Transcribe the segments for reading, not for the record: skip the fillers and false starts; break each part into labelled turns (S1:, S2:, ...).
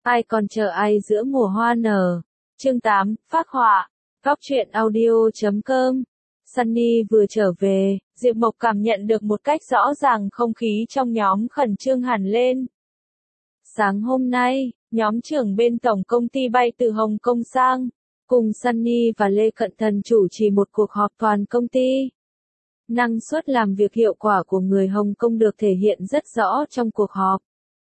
S1: Ai còn chờ ai giữa mùa hoa nở. Chương 8, phác họa. Góc truyện audio.com. Sunny vừa trở về, Diệp Mộc cảm nhận được một cách rõ ràng không khí trong nhóm khẩn trương hẳn lên. Sáng hôm nay, nhóm trưởng bên tổng công ty bay từ Hồng Kông sang, cùng Sunny và Lê Cận Thần chủ trì một cuộc họp toàn công ty. Năng suất làm việc hiệu quả của người Hồng Kông được thể hiện rất rõ trong cuộc họp.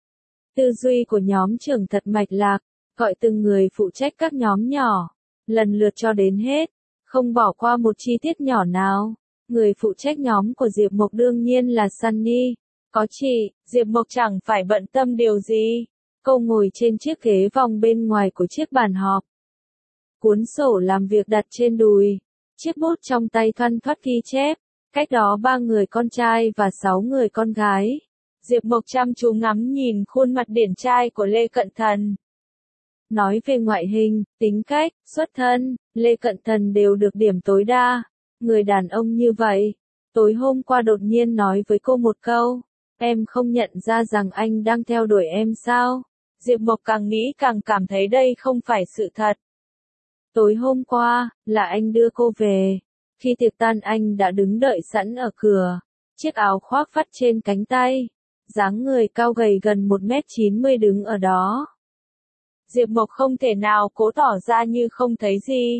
S1: Tư duy của nhóm trưởng thật mạch lạc, gọi từng người phụ trách các nhóm nhỏ, lần lượt cho đến hết, không bỏ qua một chi tiết nhỏ nào. Người phụ trách nhóm của Diệp Mộc đương nhiên là Sunny. Có chị, Diệp Mộc chẳng phải bận tâm điều gì. Cô ngồi trên chiếc ghế vòng bên ngoài của chiếc bàn họp. Cuốn sổ làm việc đặt trên đùi, chiếc bút trong tay thoăn thoắt ghi chép. Cách đó 3 người con trai và 6 người con gái. Diệp Mộc chăm chú ngắm nhìn khuôn mặt điển trai của Lê Cận Thần. Nói về ngoại hình, tính cách, xuất thân, Lê Cận Thần đều được điểm tối đa. Người đàn ông như vậy, tối hôm qua đột nhiên nói với cô một câu, em không nhận ra rằng anh đang theo đuổi em sao? Diệp Mộc càng nghĩ càng cảm thấy đây không phải sự thật. Tối hôm qua, là anh đưa cô về. Khi tiệc tan anh đã đứng đợi sẵn ở cửa, chiếc áo khoác vắt trên cánh tay, dáng người cao gầy gần 1m90 đứng ở đó. Diệp Mộc không thể nào cố tỏ ra như không thấy gì.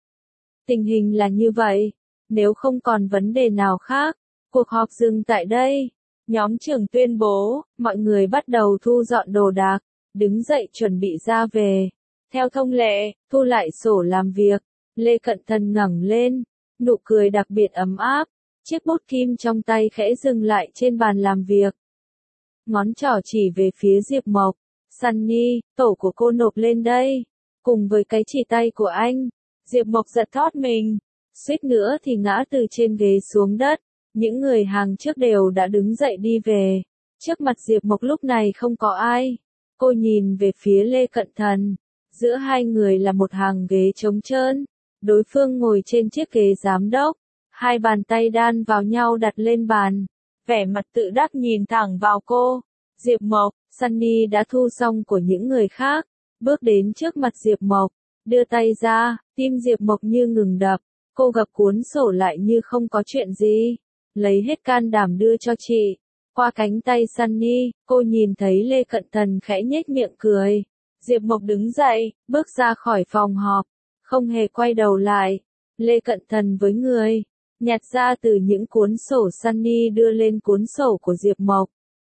S1: Tình hình là như vậy, nếu không còn vấn đề nào khác, cuộc họp dừng tại đây. Nhóm trưởng tuyên bố, mọi người bắt đầu thu dọn đồ đạc, đứng dậy chuẩn bị ra về. Theo thông lệ, thu lại sổ làm việc, Lê Cận Thần ngẩng lên, nụ cười đặc biệt ấm áp, chiếc bút kim trong tay khẽ dừng lại trên bàn làm việc. Ngón trỏ chỉ về phía Diệp Mộc, Sunny, tổ của cô nộp lên đây, cùng với cái chỉ tay của anh. Diệp Mộc giật thót mình, suýt nữa thì ngã từ trên ghế xuống đất. Những người hàng trước đều đã đứng dậy đi về. Trước mặt Diệp Mộc lúc này không có ai. Cô nhìn về phía Lê Cận Thần. Giữa hai người là một hàng ghế trống trơn. Đối phương ngồi trên chiếc ghế giám đốc. Hai bàn tay đan vào nhau đặt lên bàn. Vẻ mặt tự đắc nhìn thẳng vào cô. Diệp Mộc, Sunny đã thu xong của những người khác. Bước đến trước mặt Diệp Mộc. Đưa tay ra, tim Diệp Mộc như ngừng đập. Cô gập cuốn sổ lại như không có chuyện gì. Lấy hết can đảm đưa cho chị. Qua cánh tay Sunny, cô nhìn thấy Lê Cận Thần khẽ nhếch miệng cười. Diệp Mộc đứng dậy, bước ra khỏi phòng họp. Không hề quay đầu lại. Lê Cận Thần với người, nhặt ra từ những cuốn sổ Sunny đưa lên cuốn sổ của Diệp Mộc.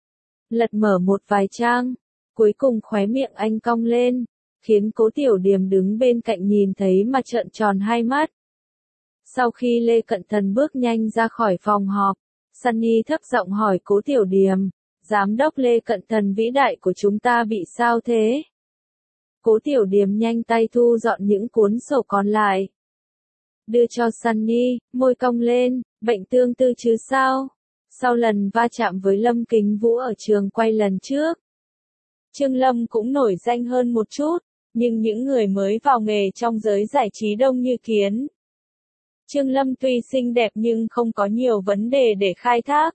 S1: Lật mở một vài trang. Cuối cùng khóe miệng anh cong lên, khiến Cố Tiểu Điềm đứng bên cạnh nhìn thấy mà trợn tròn hai mắt. Sau khi Lê Cận Thần bước nhanh ra khỏi phòng họp, Sunny thấp giọng hỏi Cố Tiểu Điềm, giám đốc Lê Cận Thần vĩ đại của chúng ta bị sao thế? Cố Tiểu Điềm nhanh tay thu dọn những cuốn sổ còn lại. Đưa cho Sunny, môi cong lên, bệnh tương tư chứ sao? Sau lần va chạm với Lâm Kính Vũ ở trường quay lần trước, Trương Lâm cũng nổi danh hơn một chút, nhưng những người mới vào nghề trong giới giải trí đông như kiến. Trương Lâm tuy xinh đẹp nhưng không có nhiều vấn đề để khai thác.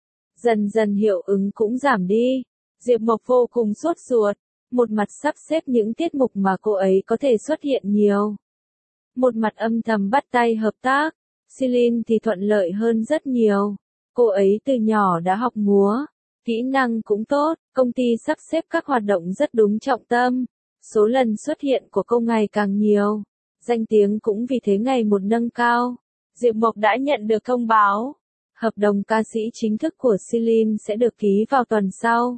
S1: Dần dần hiệu ứng cũng giảm đi. Diệp Mộc vô cùng sốt ruột, một mặt sắp xếp những tiết mục mà cô ấy có thể xuất hiện nhiều. Một mặt âm thầm bắt tay hợp tác. Celine thì thuận lợi hơn rất nhiều. Cô ấy từ nhỏ đã học múa, kỹ năng cũng tốt, công ty sắp xếp các hoạt động rất đúng trọng tâm. Số lần xuất hiện của cô ngày càng nhiều. Danh tiếng cũng vì thế ngày một nâng cao. Diệp Mộc đã nhận được thông báo. Hợp đồng ca sĩ chính thức của Celine sẽ được ký vào tuần sau.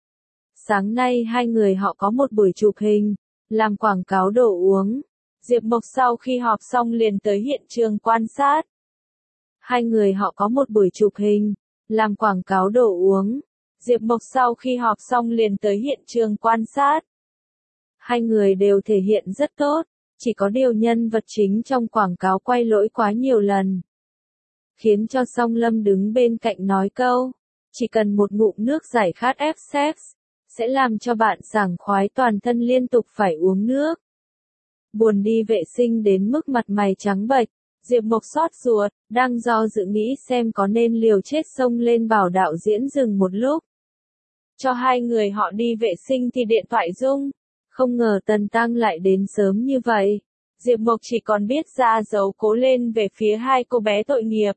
S1: Sáng nay hai người họ có một buổi chụp hình, làm quảng cáo đồ uống. Diệp Mộc sau khi họp xong liền tới hiện trường quan sát. Hai người họ có một buổi chụp hình, làm quảng cáo đồ uống. Diệp Mộc sau khi họp xong liền tới hiện trường quan sát. Hai người đều thể hiện rất tốt. Chỉ có điều nhân vật chính trong quảng cáo quay lỗi quá nhiều lần, khiến cho Song Lâm đứng bên cạnh nói câu, chỉ cần một ngụm nước giải khát F-Sex, sẽ làm cho bạn sảng khoái toàn thân liên tục phải uống nước. Buồn đi vệ sinh đến mức mặt mày trắng bệch, Diệp Mộc xót ruột, đang do dự nghĩ xem có nên liều chết xông lên bảo đạo diễn dừng một lúc. Cho hai người họ đi vệ sinh thì điện thoại rung. Không ngờ Tần Tăng lại đến sớm như vậy. Diệp Mộc chỉ còn biết ra dấu cố lên về phía hai cô bé tội nghiệp.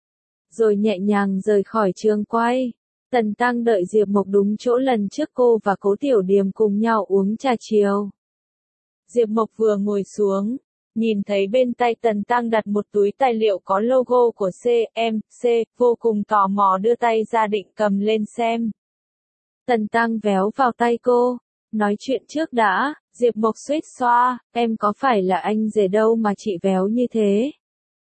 S1: Rồi nhẹ nhàng rời khỏi trường quay. Tần Tăng đợi Diệp Mộc đúng chỗ lần trước cô và Cố Tiểu Điềm cùng nhau uống trà chiều. Diệp Mộc vừa ngồi xuống, nhìn thấy bên tay Tần Tăng đặt một túi tài liệu có logo của CMC, vô cùng tò mò đưa tay ra định cầm lên xem. Tần Tăng véo vào tay cô, nói chuyện trước đã. Diệp Mộc suýt xoa, em có phải là anh rể đâu mà chị véo như thế?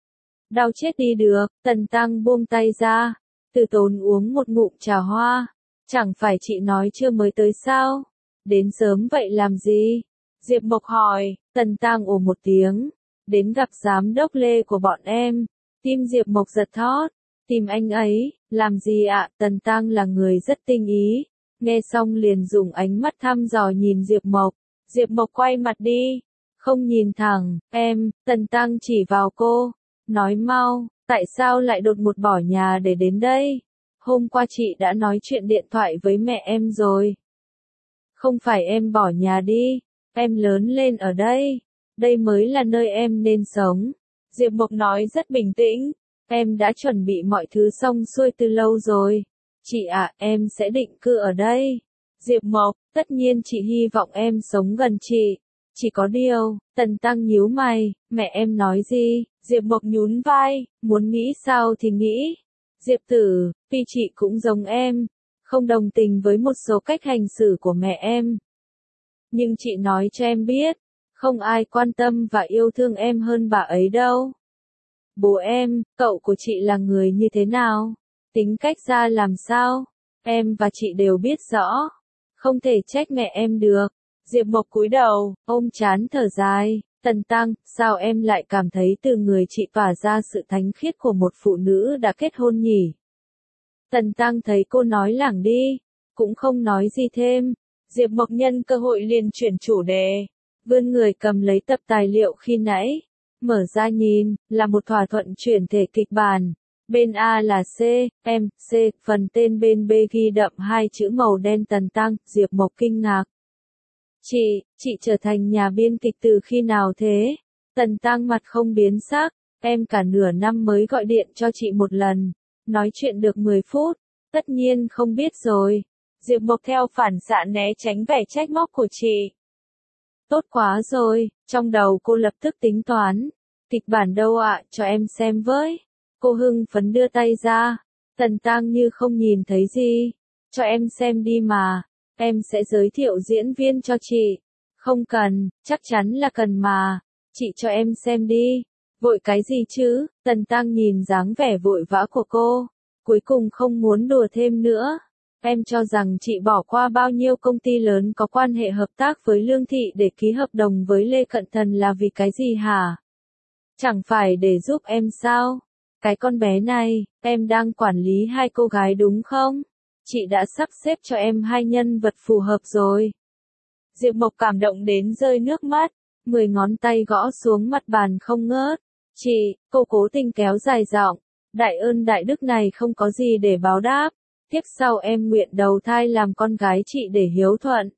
S1: Đau chết đi được. Tần Tăng buông tay ra, từ tốn uống một ngụm trà hoa. Chẳng phải chị nói chưa mới tới sao? Đến sớm vậy làm gì? Diệp Mộc hỏi. Tần Tăng ồ một tiếng. Đến gặp giám đốc Lê của bọn em. Tim Diệp Mộc giật thót. Tìm anh ấy, làm gì ạ? Tần Tăng là người rất tinh ý. Nghe xong liền dùng ánh mắt thăm dò nhìn Diệp Mộc. Diệp Mộc quay mặt đi. Không nhìn thẳng, em. Tần Tăng chỉ vào cô. Nói mau, tại sao lại đột ngột bỏ nhà để đến đây? Hôm qua chị đã nói chuyện điện thoại với mẹ em rồi. Không phải em bỏ nhà đi, em lớn lên ở đây. Đây mới là nơi em nên sống. Diệp Mộc nói rất bình tĩnh. Em đã chuẩn bị mọi thứ xong xuôi từ lâu rồi. Chị ạ, em sẽ định cư ở đây. Diệp Mộc, tất nhiên chị hy vọng em sống gần chị. Chỉ có điều, Tần Tăng nhíu mày, mẹ em nói gì? Diệp Mộc nhún vai, muốn nghĩ sao thì nghĩ. Diệp Tử, vì chị cũng giống em, không đồng tình với một số cách hành xử của mẹ em. Nhưng chị nói cho em biết, không ai quan tâm và yêu thương em hơn bà ấy đâu. Bố em, cậu của chị là người như thế nào? Tính cách ra làm sao? Em và chị đều biết rõ. Không thể trách mẹ em được. Diệp Mộc cúi đầu, ôm trán thở dài. Tần Tăng, sao em lại cảm thấy từ người chị tỏa ra sự thánh khiết của một phụ nữ đã kết hôn nhỉ? Tần Tăng thấy cô nói lảng đi, cũng không nói gì thêm. Diệp Mộc nhân cơ hội liền chuyển chủ đề. Vươn người cầm lấy tập tài liệu khi nãy. Mở ra nhìn, là một thỏa thuận chuyển thể kịch bản. Bên A là C, M, C, phần tên bên B ghi đậm hai chữ màu đen. Tần Tăng, Diệp Mộc kinh ngạc. Chị trở thành nhà biên kịch từ khi nào thế? Tần Tăng mặt không biến sắc, em cả nửa năm mới gọi điện cho chị một lần, nói chuyện được 10 phút, tất nhiên không biết rồi. Diệp Mộc theo phản xạ né tránh vẻ trách móc của chị. Tốt quá rồi, trong đầu cô lập tức tính toán. Kịch bản đâu ạ, cho em xem với. Cô hưng phấn đưa tay ra. Tần Tăng như không nhìn thấy gì. Cho em xem đi mà. Em sẽ giới thiệu diễn viên cho chị. Không cần, chắc chắn là cần mà. Chị cho em xem đi. Vội cái gì chứ? Tần Tăng nhìn dáng vẻ vội vã của cô. Cuối cùng không muốn đùa thêm nữa. Em cho rằng chị bỏ qua bao nhiêu công ty lớn có quan hệ hợp tác với Lương Thị để ký hợp đồng với Lê Cận Thần là vì cái gì hả? Chẳng phải để giúp em sao? Cái con bé này, em đang quản lý hai cô gái đúng không? Chị đã sắp xếp cho em hai nhân vật phù hợp rồi. Diệp Mộc cảm động đến rơi nước mắt, 10 ngón tay gõ xuống mặt bàn không ngớt. Chị, cô cố tình kéo dài giọng, đại ơn đại đức này không có gì để báo đáp. Tiếp sau em nguyện đầu thai làm con gái chị để hiếu thuận.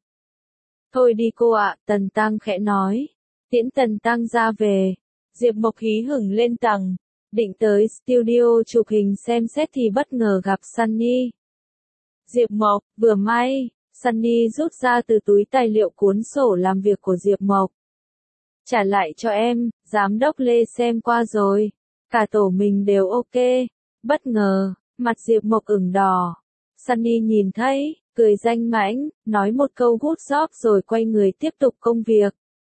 S1: Thôi đi cô ạ, Tần Tăng khẽ nói. Tiễn Tần Tăng ra về. Diệp Mộc hí hửng lên tầng, định tới studio chụp hình xem xét thì bất ngờ gặp Sunny. Diệp Mộc, vừa may, Sunny rút ra từ túi tài liệu cuốn sổ làm việc của Diệp Mộc. Trả lại cho em, giám đốc Lê xem qua rồi. Cả tổ mình đều ok. Bất ngờ, mặt Diệp Mộc ửng đỏ. Sunny nhìn thấy, cười danh mãnh, nói một câu good job rồi quay người tiếp tục công việc.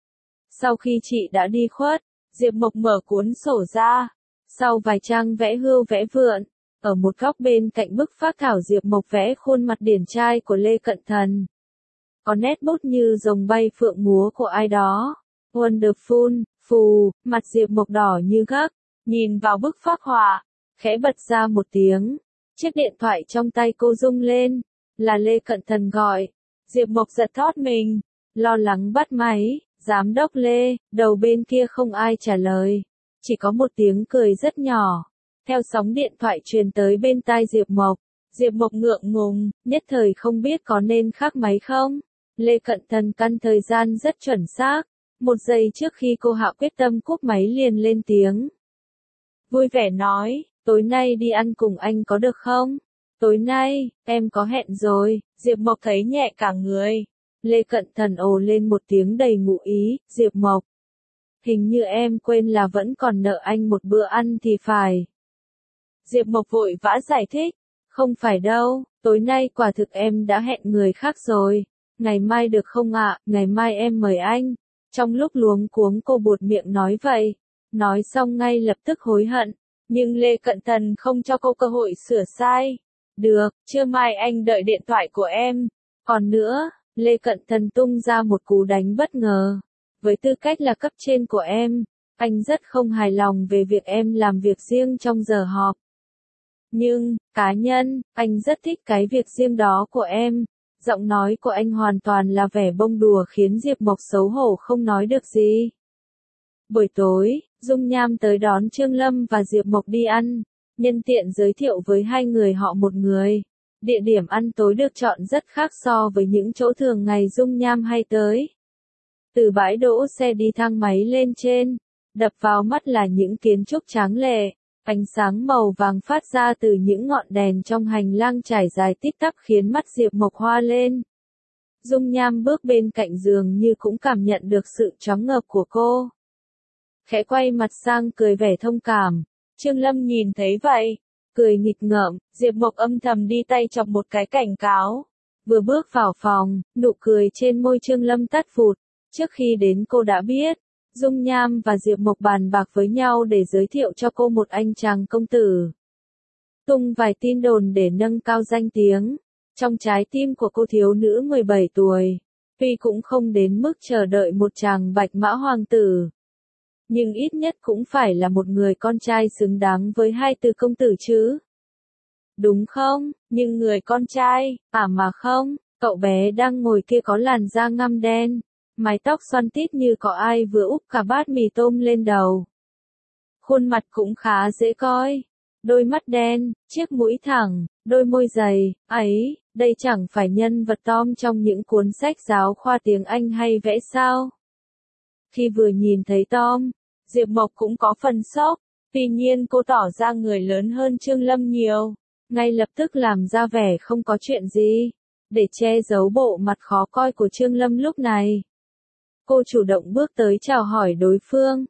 S1: Sau khi chị đã đi khuất, Diệp Mộc mở cuốn sổ ra. Sau vài trang vẽ hươu vẽ vượn, ở một góc bên cạnh bức phác thảo Diệp Mộc vẽ khuôn mặt điển trai của Lê Cận Thần. Có nét bút như rồng bay phượng múa của ai đó. Wonderful, phù, mặt Diệp Mộc đỏ như gấc, nhìn vào bức phác họa, khẽ bật ra một tiếng. Chiếc điện thoại trong tay cô rung lên, là Lê Cận Thần gọi. Diệp Mộc giật thót mình, lo lắng bắt máy. Giám đốc Lê, đầu bên kia không ai trả lời, chỉ có một tiếng cười rất nhỏ. Theo sóng điện thoại truyền tới bên tai Diệp Mộc ngượng ngùng, nhất thời không biết có nên khắc máy không. Lê Cận Thần căn thời gian rất chuẩn xác. 1 giây trước khi cô Hạ quyết tâm cúp máy liền lên tiếng. Vui vẻ nói, tối nay đi ăn cùng anh có được không? Tối nay, em có hẹn rồi. Diệp Mộc thấy nhẹ cả người. Lê Cận Thần ồ lên một tiếng đầy ngụ ý, Diệp Mộc. Hình như em quên là vẫn còn nợ anh một bữa ăn thì phải. Diệp Mộc vội vã giải thích, không phải đâu, tối nay quả thực em đã hẹn người khác rồi. Ngày mai được không ạ, ngày mai em mời anh. Trong lúc luống cuống cô buột miệng nói vậy. Nói xong ngay lập tức hối hận. Nhưng Lê Cận Thần không cho cô cơ hội sửa sai. Được, trưa mai anh đợi điện thoại của em. Còn nữa, Lê Cận Thần tung ra một cú đánh bất ngờ. Với tư cách là cấp trên của em, anh rất không hài lòng về việc em làm việc riêng trong giờ họp. Nhưng, cá nhân, anh rất thích cái việc riêng đó của em. Giọng nói của anh hoàn toàn là vẻ bông đùa khiến Diệp Mộc xấu hổ không nói được gì. Buổi tối, Dung Nham tới đón Trương Lâm và Diệp Mộc đi ăn, nhân tiện giới thiệu với hai người họ một người. Địa điểm ăn tối được chọn rất khác so với những chỗ thường ngày Dung Nham hay tới. Từ bãi đỗ xe đi thang máy lên trên, đập vào mắt là những kiến trúc tráng lệ, ánh sáng màu vàng phát ra từ những ngọn đèn trong hành lang trải dài tít tắp khiến mắt Diệp Mộc hoa lên. Dung Nham bước bên cạnh giường như cũng cảm nhận được sự choáng ngợp của cô. Khẽ quay mặt sang cười vẻ thông cảm. Trương Lâm nhìn thấy vậy, cười nghịch ngợm, Diệp Mộc âm thầm đi tay chọc một cái cảnh cáo. Vừa bước vào phòng, nụ cười trên môi Trương Lâm tắt phụt. Trước khi đến cô đã biết, Dung Nham và Diệp Mộc bàn bạc với nhau để giới thiệu cho cô một anh chàng công tử. Tung vài tin đồn để nâng cao danh tiếng. Trong trái tim của cô thiếu nữ 17 tuổi, tuy cũng không đến mức chờ đợi một chàng bạch mã hoàng tử. Nhưng ít nhất cũng phải là một người con trai xứng đáng với hai từ công tử chứ. Đúng không? Nhưng người con trai, mà không, cậu bé đang ngồi kia có làn da ngăm đen, mái tóc xoăn tít như có ai vừa úp cả bát mì tôm lên đầu. Khuôn mặt cũng khá dễ coi, đôi mắt đen, chiếc mũi thẳng, đôi môi dày, ấy, đây chẳng phải nhân vật Tom trong những cuốn sách giáo khoa tiếng Anh hay vẽ sao? Khi vừa nhìn thấy Tom, Diệp Mộc cũng có phần sốc, tuy nhiên cô tỏ ra người lớn hơn Trương Lâm nhiều, ngay lập tức làm ra vẻ không có chuyện gì, để che giấu bộ mặt khó coi của Trương Lâm lúc này. Cô chủ động bước tới chào hỏi đối phương.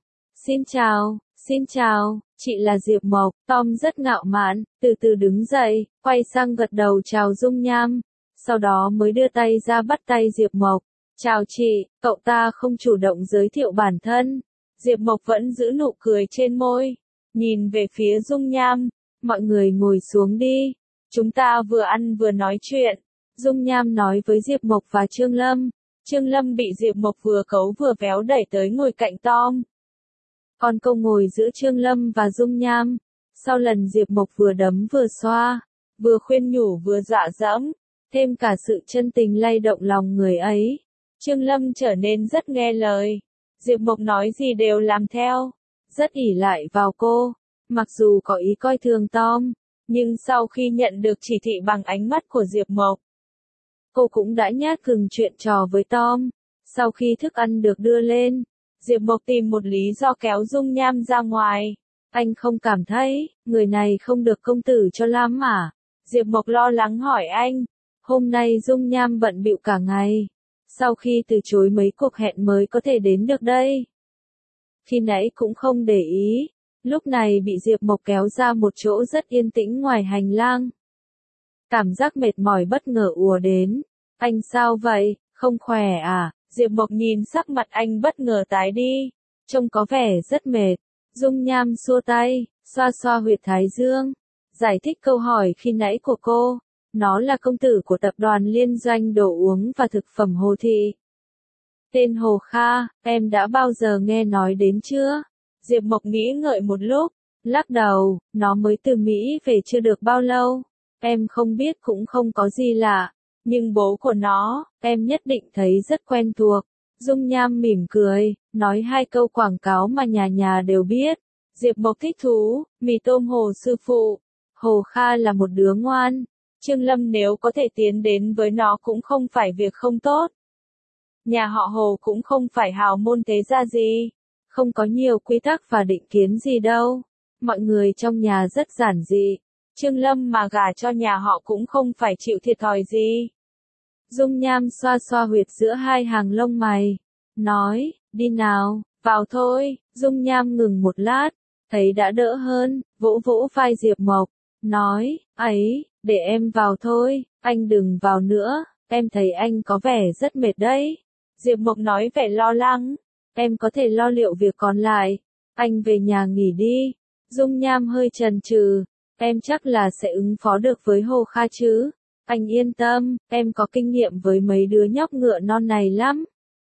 S1: Xin chào, chị là Diệp Mộc. Tom rất ngạo mạn, từ từ đứng dậy, quay sang gật đầu chào Dung Nham, sau đó mới đưa tay ra bắt tay Diệp Mộc. Chào chị, cậu ta không chủ động giới thiệu bản thân. Diệp Mộc vẫn giữ nụ cười trên môi, nhìn về phía Dung Nham, mọi người ngồi xuống đi, chúng ta vừa ăn vừa nói chuyện. Dung Nham nói với Diệp Mộc và Trương Lâm. Trương Lâm bị Diệp Mộc vừa cấu vừa véo đẩy tới ngồi cạnh Tom. Còn câu ngồi giữa Trương Lâm và Dung Nham, sau lần Diệp Mộc vừa đấm vừa xoa, vừa khuyên nhủ vừa dọa dẫm, thêm cả sự chân tình lay động lòng người ấy, Trương Lâm trở nên rất nghe lời. Diệp Mộc nói gì đều làm theo, rất ỷ lại vào cô, mặc dù có ý coi thường Tom, nhưng sau khi nhận được chỉ thị bằng ánh mắt của Diệp Mộc, cô cũng đã nhát gừng chuyện trò với Tom. Sau khi thức ăn được đưa lên, Diệp Mộc tìm một lý do kéo Dung Nham ra ngoài. Anh không cảm thấy, người này không được công tử cho lắm à? Diệp Mộc lo lắng hỏi anh. Hôm nay Dung Nham bận bịu cả ngày. Sau khi từ chối mấy cuộc hẹn mới có thể đến được đây. Khi nãy cũng không để ý. Lúc này bị Diệp Mộc kéo ra một chỗ rất yên tĩnh ngoài hành lang. Cảm giác mệt mỏi bất ngờ ùa đến. Anh sao vậy, không khỏe à? Diệp Mộc nhìn sắc mặt anh bất ngờ tái đi. Trông có vẻ rất mệt. Dung Nham xua tay, xoa xoa huyệt thái dương. Giải thích câu hỏi khi nãy của cô. Nó là công tử của tập đoàn liên doanh đồ uống và thực phẩm Hồ Thị. Tên Hồ Kha, em đã bao giờ nghe nói đến chưa? Diệp Mộc nghĩ ngợi một lúc, lắc đầu, nó mới từ Mỹ về chưa được bao lâu. Em không biết cũng không có gì lạ, nhưng bố của nó, em nhất định thấy rất quen thuộc. Dung Nham mỉm cười, nói hai câu quảng cáo mà nhà nhà đều biết. Diệp Mộc thích thú, mì tôm Hồ sư phụ. Hồ Kha là một đứa ngoan. Trương Lâm nếu có thể tiến đến với nó cũng không phải việc không tốt. Nhà họ Hồ cũng không phải hào môn thế gia gì. Không có nhiều quy tắc và định kiến gì đâu. Mọi người trong nhà rất giản dị. Trương Lâm mà gả cho nhà họ cũng không phải chịu thiệt thòi gì. Dung Nham xoa xoa huyệt giữa hai hàng lông mày. Nói, đi nào, vào thôi. Dung Nham ngừng một lát. Thấy đã đỡ hơn, vỗ vỗ vai Diệp Mộc. Nói, ấy, để em vào thôi, anh đừng vào nữa, em thấy anh có vẻ rất mệt đấy. Diệp Mộc nói vẻ lo lắng. Em có thể lo liệu việc còn lại. Anh về nhà nghỉ đi. Dung Nham hơi chần chừ. Em chắc là sẽ ứng phó được với Hồ Kha chứ. Anh yên tâm, em có kinh nghiệm với mấy đứa nhóc ngựa non này lắm.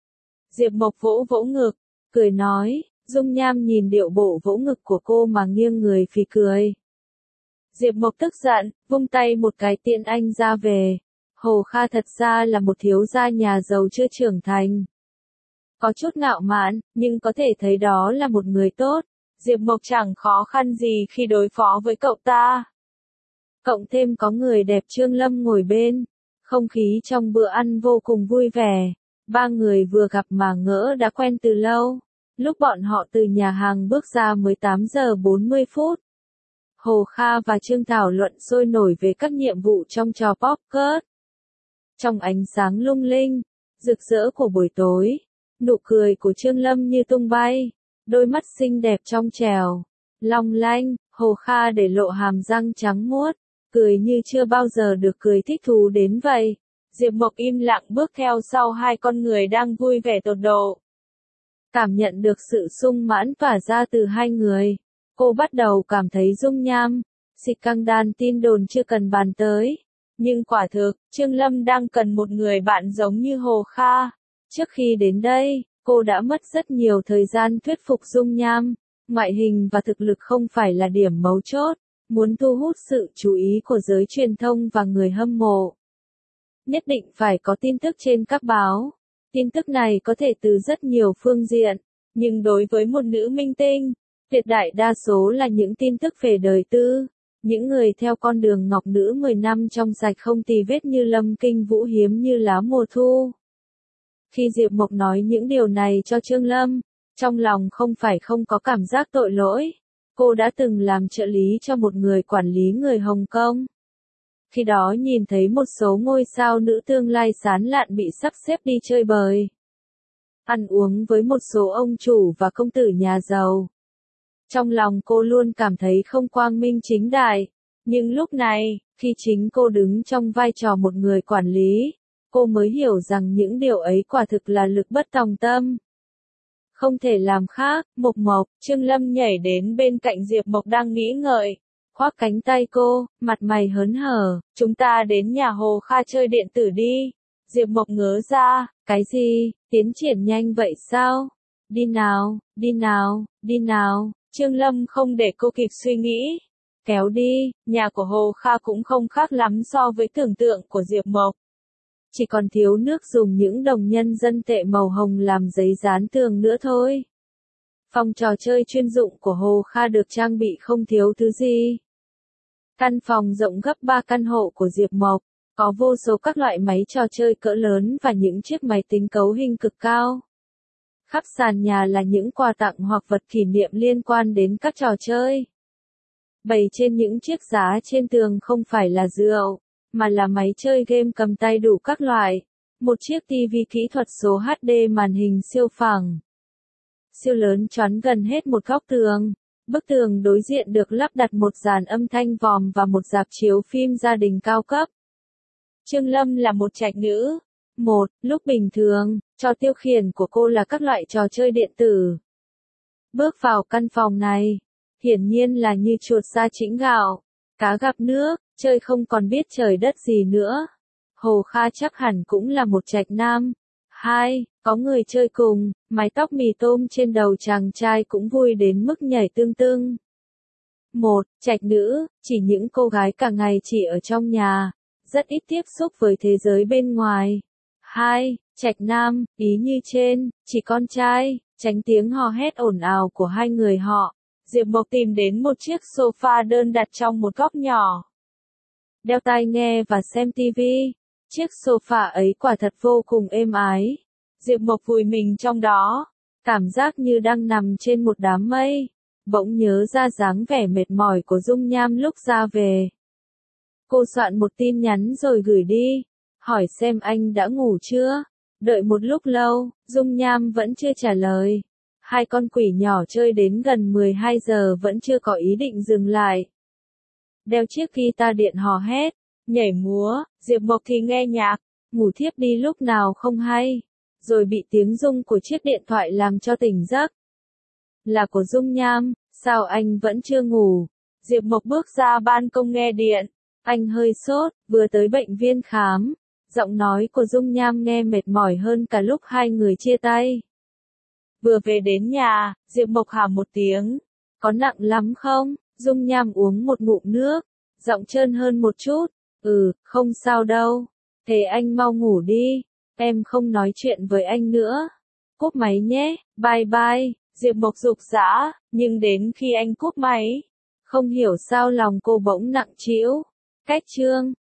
S1: Diệp Mộc vỗ vỗ ngực, cười nói. Dung Nham nhìn điệu bộ vỗ ngực của cô mà nghiêng người phì cười. Diệp Mộc tức giận, vung tay một cái tiễn anh ra về. Hồ Kha thật ra là một thiếu gia nhà giàu chưa trưởng thành. Có chút ngạo mạn, nhưng có thể thấy đó là một người tốt. Diệp Mộc chẳng khó khăn gì khi đối phó với cậu ta. Cộng thêm có người đẹp Trương Lâm ngồi bên. Không khí trong bữa ăn vô cùng vui vẻ. Ba người vừa gặp mà ngỡ đã quen từ lâu. Lúc bọn họ từ nhà hàng bước ra mới 8 giờ 40 phút. Hồ Kha và Trương thảo luận sôi nổi về các nhiệm vụ trong trò poker. Trong ánh sáng lung linh, rực rỡ của buổi tối, nụ cười của Trương Lâm như tung bay, đôi mắt xinh đẹp trong trẻo, long lanh, Hồ Kha để lộ hàm răng trắng muốt, cười như chưa bao giờ được cười thích thú đến vậy. Diệp Mộc im lặng bước theo sau hai con người đang vui vẻ tột độ. Cảm nhận được sự sung mãn tỏa ra từ hai người, cô bắt đầu cảm thấy Dung Nham, xịt căng đan tin đồn chưa cần bàn tới. Nhưng quả thực, Trương Lâm đang cần một người bạn giống như Hồ Kha. Trước khi đến đây, cô đã mất rất nhiều thời gian thuyết phục Dung Nham. Ngoại hình và thực lực không phải là điểm mấu chốt, muốn thu hút sự chú ý của giới truyền thông và người hâm mộ. Nhất định phải có tin tức trên các báo. Tin tức này có thể từ rất nhiều phương diện, nhưng đối với một nữ minh tinh, tuyệt đại đa số là những tin tức về đời tư. Những người theo con đường ngọc nữ 10 năm trong sạch không tì vết như Lâm Kinh Vũ hiếm như lá mùa thu. Khi Diệp Mộc nói những điều này cho Trương Lâm, trong lòng không phải không có cảm giác tội lỗi. Cô đã từng làm trợ lý cho một người quản lý người Hồng Kông. Khi đó nhìn thấy một số ngôi sao nữ tương lai sán lạn bị sắp xếp đi chơi bời. Ăn uống với một số ông chủ và công tử nhà giàu. Trong lòng cô luôn cảm thấy không quang minh chính đại. Nhưng lúc này, khi chính cô đứng trong vai trò một người quản lý, cô mới hiểu rằng những điều ấy quả thực là lực bất tòng tâm. Không thể làm khác, Mộc Mộc, Trương Lâm nhảy đến bên cạnh Diệp Mộc đang nghĩ ngợi. Khoác cánh tay cô, mặt mày hớn hở, chúng ta đến nhà Hồ Kha chơi điện tử đi. Diệp Mộc ngớ ra, cái gì, tiến triển nhanh vậy sao? Đi nào, đi nào, đi nào. Trương Lâm không để cô kịp suy nghĩ. Kéo đi, nhà của Hồ Kha cũng không khác lắm so với tưởng tượng của Diệp Mộc. Chỉ còn thiếu nước dùng những đồng nhân dân tệ màu hồng làm giấy dán tường nữa thôi. Phòng trò chơi chuyên dụng của Hồ Kha được trang bị không thiếu thứ gì. Căn phòng rộng gấp 3 căn hộ của Diệp Mộc, có vô số các loại máy trò chơi cỡ lớn và những chiếc máy tính cấu hình cực cao. Khắp sàn nhà là những quà tặng hoặc vật kỷ niệm liên quan đến các trò chơi. Bày trên những chiếc giá trên tường không phải là rượu, mà là máy chơi game cầm tay đủ các loại. Một chiếc TV kỹ thuật số HD màn hình siêu phẳng, siêu lớn choán gần hết một góc tường. Bức tường đối diện được lắp đặt một dàn âm thanh vòm và một rạp chiếu phim gia đình cao cấp. Trương Lâm là một trạch nữ. Lúc bình thường, trò tiêu khiển của cô là các loại trò chơi điện tử. Bước vào căn phòng này, hiển nhiên là như chuột sa chĩnh gạo, cá gặp nước, chơi không còn biết trời đất gì nữa. Hồ Kha chắc hẳn cũng là một trạch nam. 2. Có người chơi cùng, mái tóc mì tôm trên đầu chàng trai cũng vui đến mức nhảy tưng tưng. 1. Trạch nữ, chỉ những cô gái cả ngày chỉ ở trong nhà, rất ít tiếp xúc với thế giới bên ngoài. 2. Trạch nam, ý như trên, chỉ con trai, tránh tiếng hò hét ồn ào của hai người họ. Diệp Mộc tìm đến một chiếc sofa đơn đặt trong một góc nhỏ. Đeo tai nghe và xem TV. Chiếc sofa ấy quả thật vô cùng êm ái. Diệp Mộc vùi mình trong đó, cảm giác như đang nằm trên một đám mây, bỗng nhớ ra dáng vẻ mệt mỏi của Dung Nham lúc ra về. Cô soạn một tin nhắn rồi gửi đi, hỏi xem anh đã ngủ chưa. Đợi một lúc lâu, Dung Nham vẫn chưa trả lời. Hai con quỷ nhỏ chơi đến gần 12 giờ vẫn chưa có ý định dừng lại. Đeo chiếc guitar điện hò hét, nhảy múa, Diệp Mộc thì nghe nhạc, ngủ thiếp đi lúc nào không hay, rồi bị tiếng rung của chiếc điện thoại làm cho tỉnh giấc. Là của Dung Nham, sao anh vẫn chưa ngủ? Diệp Mộc bước ra ban công nghe điện, anh hơi sốt, vừa tới bệnh viện khám. Giọng nói của Dung Nham nghe mệt mỏi hơn cả lúc hai người chia tay. Vừa về đến nhà, Diệp Mộc hả một tiếng. Có nặng lắm không? Dung Nham uống một ngụm nước, giọng trơn hơn một chút. Không sao đâu. Thế anh mau ngủ đi, em không nói chuyện với anh nữa. Cúp máy nhé, bye bye. Diệp Mộc rục rã, nhưng đến khi anh cúp máy, không hiểu sao lòng cô bỗng nặng trĩu. Cách chương